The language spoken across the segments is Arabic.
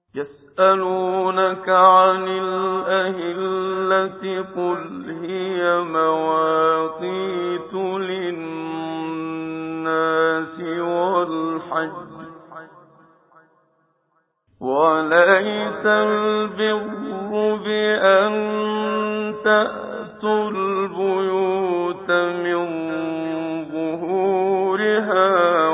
يسألونك عن الأهلة قل هي مواقيت للناس والحج وليس البر بأن تأتوا البيوت من ظهورها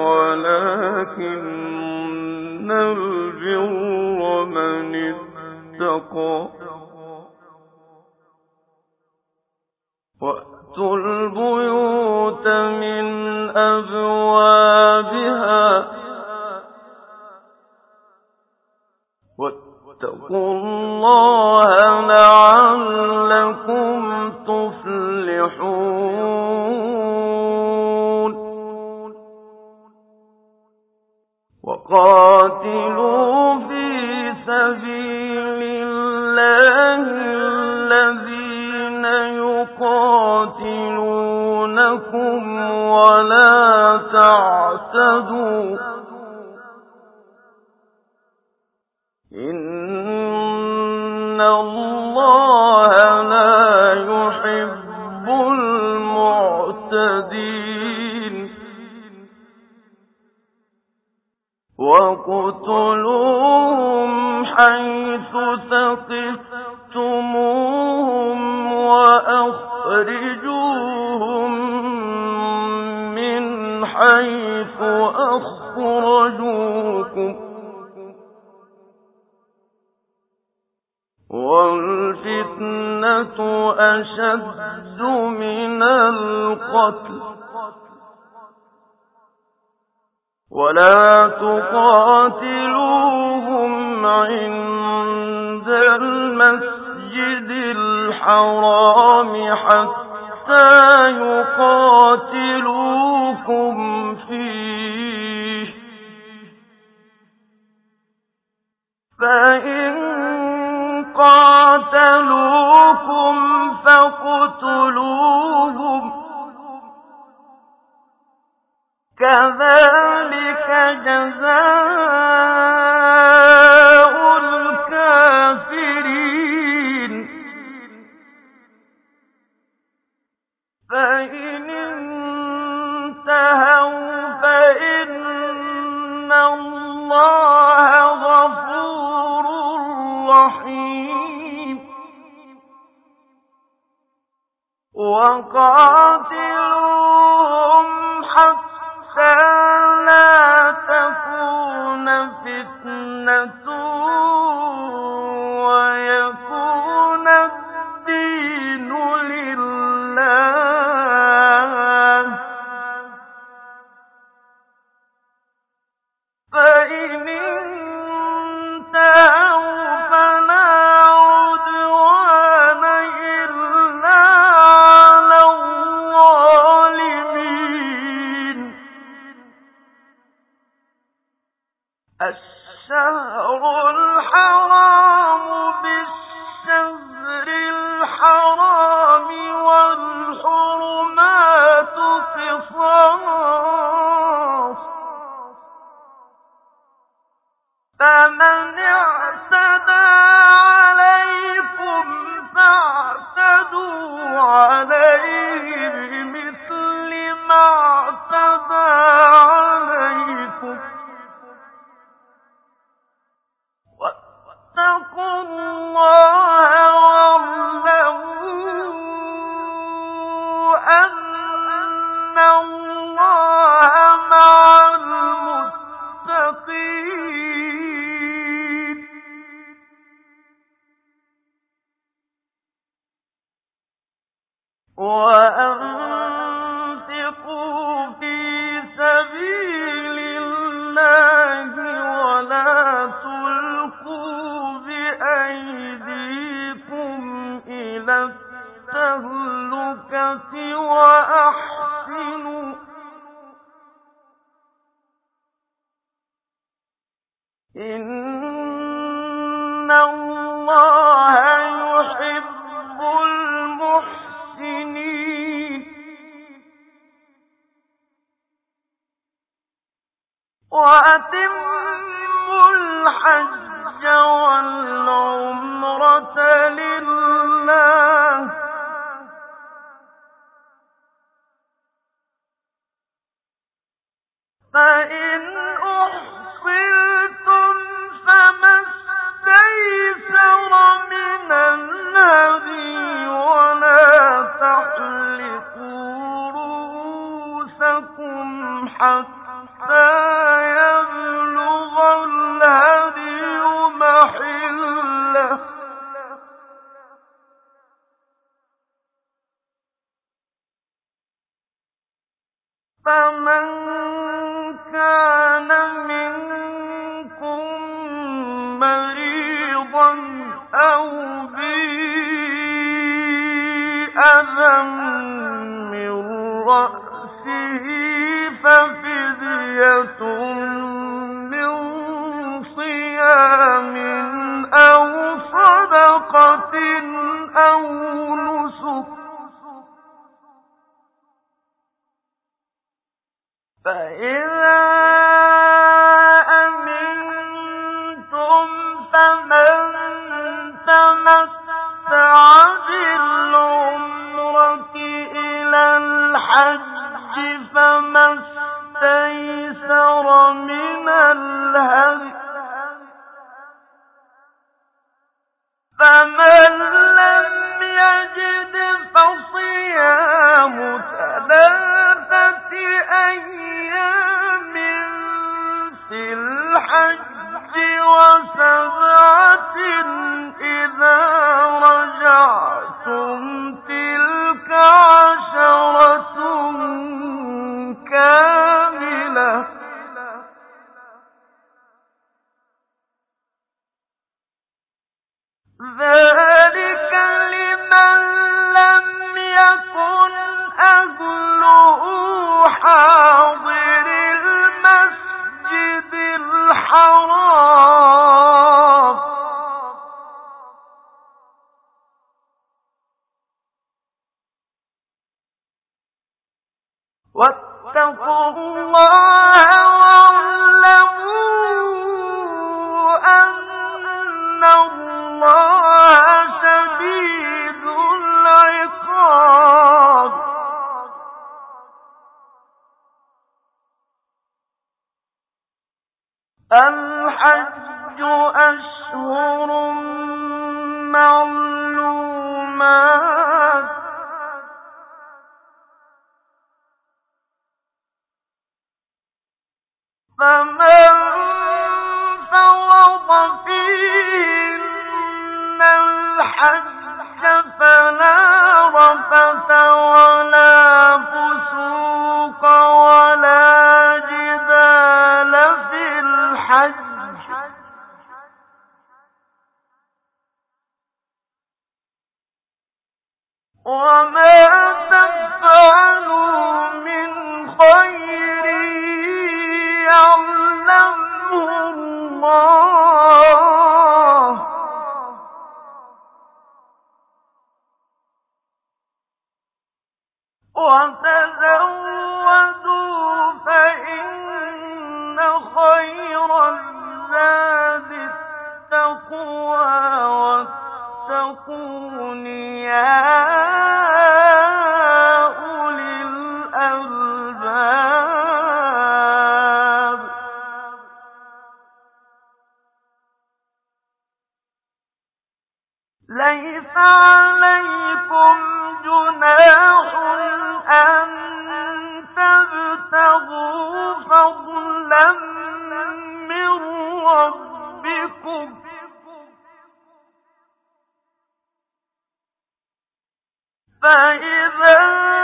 ولكن البر من اتقى وأتوا البيوت من أبوابها واتقوا الله لعلكم تفلحون وقاتلوا في سبيل الله الذين يقاتلونكم ولا تعتدوا إن الله لا يحب المعتدين وَاقْتُلُوهُمْ حَيْثُ ثَقِفْتُمُوهُمْ وَأَخْرِجُوهُم مِّنْ حَيْثُ أَخْرَجُوكُمْ ۚ وَالْفِتْنَةُ أَشَدُّ مِنَ الْقَتْلِ ۗ وَلَا تُقَاتِلُوهُمْ عِندَ الْمَسْجِدِ الْحَرَامِ حَتَّىٰ يُقَاتِلُوكُمْ فِيهِ ۖ فَإِن قَاتَلُوكُمْ فَاقْتُلُوهُمْ ۗ كَذَٰلِكَ جَزَاءُ الْكَافِرِينَ فَإِنِ انتَهَوْا فَإِنَّ اللَّهَ غَفُورٌ رَّحِيمٌ وَقَاتِلُوهُمْ حَتَّىٰ لَا تَكُونَ فِتْنَةٌ وَيَكُونَ الدِّينُ لِلَّهِ ۖ فَإِنِ انتَهَوْا فَلَا عُدْوَانَ إِلَّا عَلَى الظَّالِمِينَ الشَّهْرُ الْحَرَامُ بِالشَّهْرِ الْحَرَامِ وَالْحُرُمَاتُ قِصَاصٌ ۚ فَمَنِ اعْتَدَىٰ عَلَيْكُمْ فَاعْتَدُوا عَلَيْهِ بِمِثْلِ مَا اعْتَدَىٰ عَلَيْكُمْ ۚ وَاتَّقُوا اللَّهَ وَاعْلَمُوا أَنَّ اللَّهَ مَعَ الْمُتَّقِينَ وَأَنفِقُوا فِي سَبِيلِ اللَّهِ وَلَا تُلْقُوا بِأَيْدِيكُمْ إِلَى التَّهْلُكَةِ وَأَحْسِنُوا ۚ إِنَّ اللَّهَ يُحِبُّ الْمُحْسِنِينَ وَأَتِمُّوا الْحَجَّ العمرة لله فإن أحصرتم فما استيسر من الهدي ولا تحلقوا رؤوسكم حتى يبلغ الهدي محله فمن كان منكم مريضا أو به أذى من رأسه ففدية من صيام أو صدقة أو نسك فإذا أمنتم فمن تمتع بالعمرة إلى الحج فما استيسر من الهدي فمن لم يجد فصيام ثلاثة أيام في الحج وسبعة إذا رجعتم تلك عشرة كاملة ذلك لمن لم يكن أهله حاضر المسجد الحرام واتقوا الله واعلموا أن الله شديد العقاب الحج أشهر معلومات فمن فرض فيهن الحج فلا رفث ولا فسوق ولا جدال في الحج وما تفعلوا من خير يعلمه الله وتزودوا فإن خير الزاد التقوى واتقون يا أولي الألباب ليس عليكم جناح أن تبتغوا فضلا من ربكم فإذا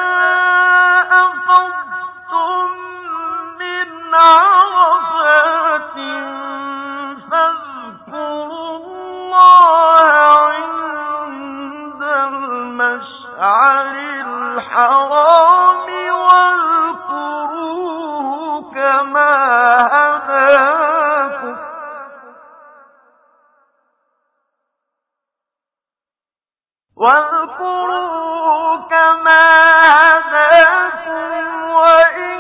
أفضتم من عرفات فاذكروا الله عند المشعر الحرام واذكروه كما هداكم وإن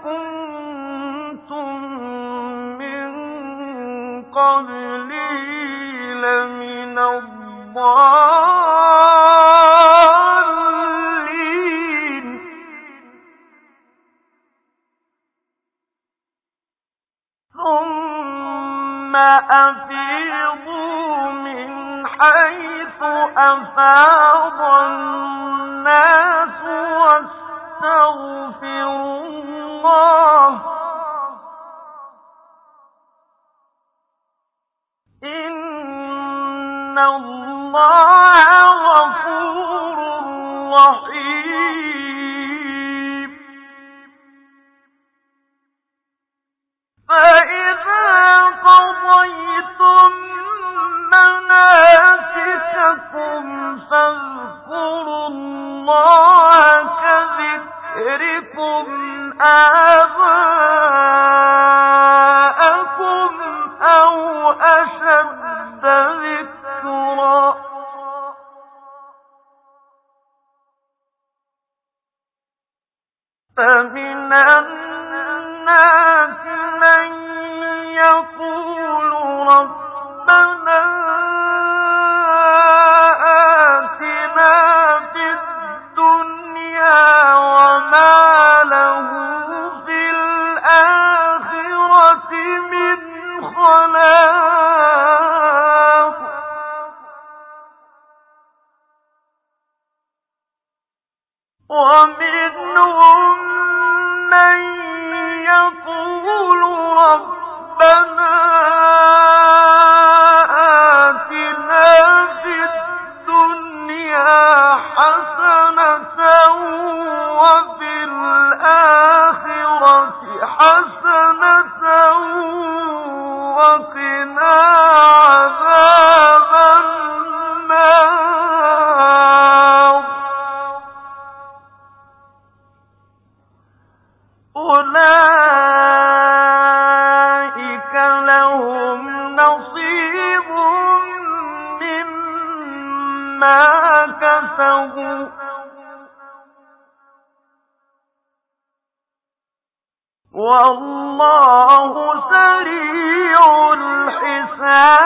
كنتم من قبله الضالين ثم أفيضوا من حيث أفاض الناس واستغفروا الله إن الله غفور رحيم فإذا قضيتم مناسككم فاذكروا الله كذكركم آباءكم أو أشد ذكرا فمن الناس من يقول ربنا آتنا في الدنيا وما له في الآخرة من خلاق ومنهم من يقول ربنا آتنا في الدنيا حسنة وفي الآخرة حسنة وقنا عذاب النار أولئك لهم نصيب مما كسبوا والله سريع الحساب